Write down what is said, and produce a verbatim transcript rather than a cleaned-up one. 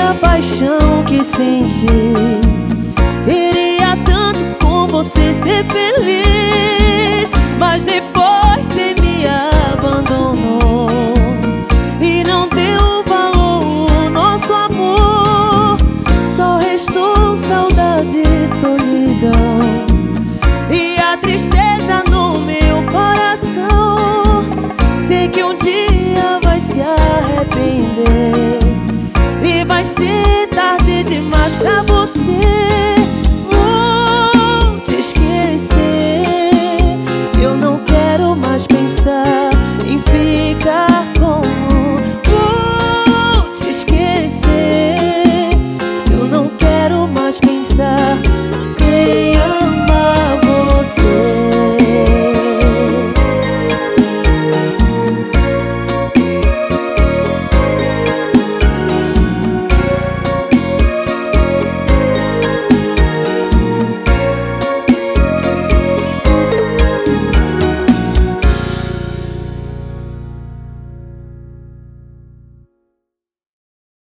a paixão que senti. Queria tanto com você ser feliz, mas depois você me abandonou e não deu valor ao nosso amor. Só restou saudade e solidão, e a tristeza no meu coração. Sei que um dia vai se arrepender.